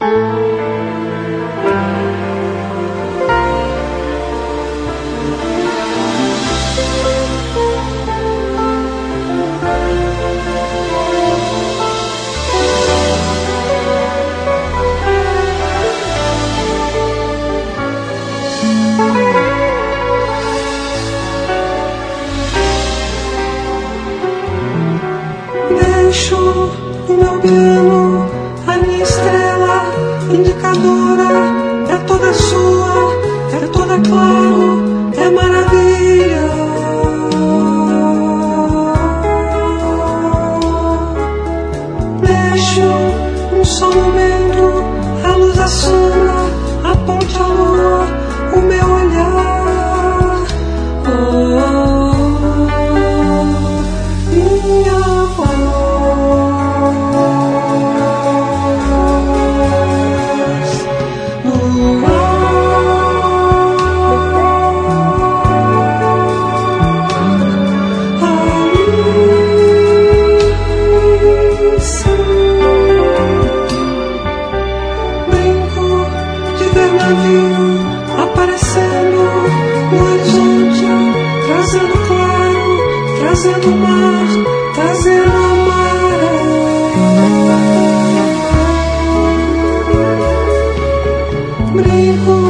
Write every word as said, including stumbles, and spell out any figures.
Deixo o meu piano, a minha estrela indicadora, é toda sua, é toda claro, é maravilha. Deixo um só momento, a luz, a sombra, a ponte, a lua, o meu olhar. Oh, minha aparecendo no horizonte, trazendo claro, trazendo mar, trazendo a maré. Brinco